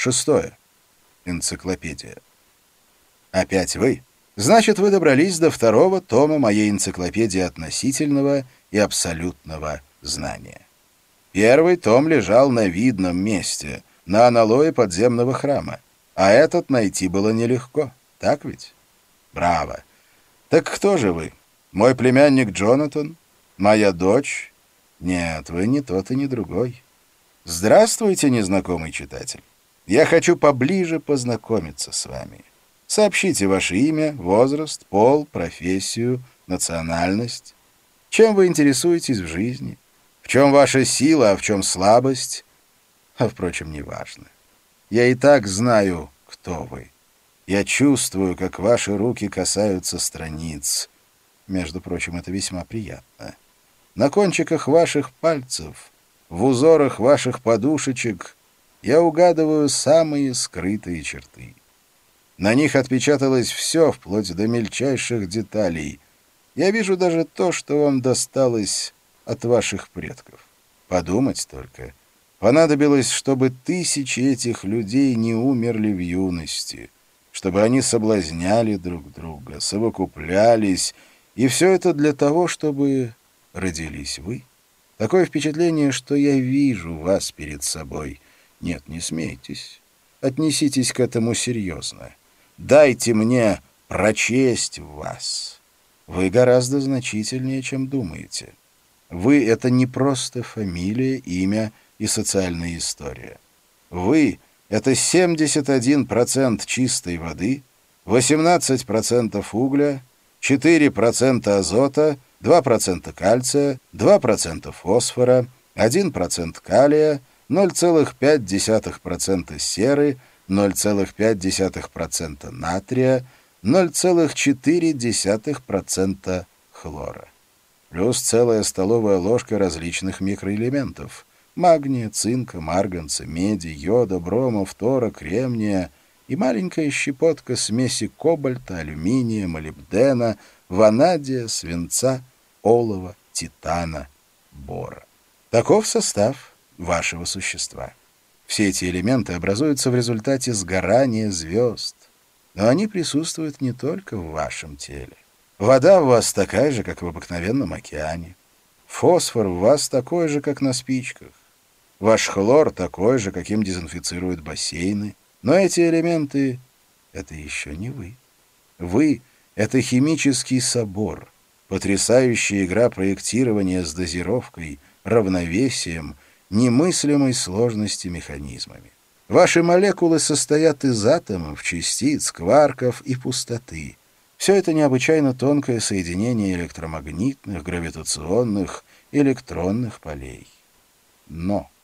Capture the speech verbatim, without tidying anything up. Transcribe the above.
Шестое. Энциклопедия. Опять вы? Значит, вы добрались до второго тома моей энциклопедии относительного и абсолютного знания. Первый том лежал на видном месте, на аналое подземного храма, а этот найти было нелегко, так ведь? Браво! Так кто же вы? Мой племянник Джонатан? Моя дочь? Нет, вы не тот и не другой. Здравствуйте, незнакомый читатель. Я хочу поближе познакомиться с вами. Сообщите ваше имя, возраст, пол, профессию, национальность. Чем вы интересуетесь в жизни? В чем ваша сила, а в чем слабость? А, впрочем, неважно. Я и так знаю, кто вы. Я чувствую, как ваши руки касаются страниц. Между прочим, это весьма приятно. На кончиках ваших пальцев, в узорах ваших подушечек я угадываю самые скрытые черты. На них отпечаталось все, вплоть до мельчайших деталей. Я вижу даже то, что вам досталось от ваших предков. Подумать только. Понадобилось, чтобы тысячи этих людей не умерли в юности, чтобы они соблазняли друг друга, совокуплялись, и все это для того, чтобы родились вы. Такое впечатление, что я вижу вас перед собой. Нет, не смейтесь. Отнеситесь к этому серьезно. Дайте мне прочесть вас. Вы гораздо значительнее, чем думаете. Вы — это не просто фамилия, имя и социальная история. Вы — это семьдесят один процент чистой воды, восемнадцать процентов угля, четыре процента азота, два процента кальция, два процента фосфора, один процент калия, ноль целых пять десятых процента серы, ноль целых пять десятых процента натрия, ноль целых четыре десятых процента хлора. Плюс целая столовая ложка различных микроэлементов — магния, цинка, марганца, меди, йода, брома, фтора, кремния и маленькая щепотка смеси кобальта, алюминия, молибдена, ванадия, свинца, олова, титана, бора. Таков состав вашего существа. Все эти элементы образуются в результате сгорания звезд, но они присутствуют не только в вашем теле. Вода у вас такая же, как в обыкновенном океане. Фосфор у вас такой же, как на спичках. Ваш хлор такой же, каким дезинфицируют бассейны. Но эти элементы — это еще не вы. Вы — это химический собор, потрясающая игра проектирования с дозировкой, равновесием, немыслимой сложности механизмами. Ваши молекулы состоят из атомов, частиц, кварков и пустоты. Все это необычайно тонкое соединение электромагнитных, гравитационных, электронных полей. Но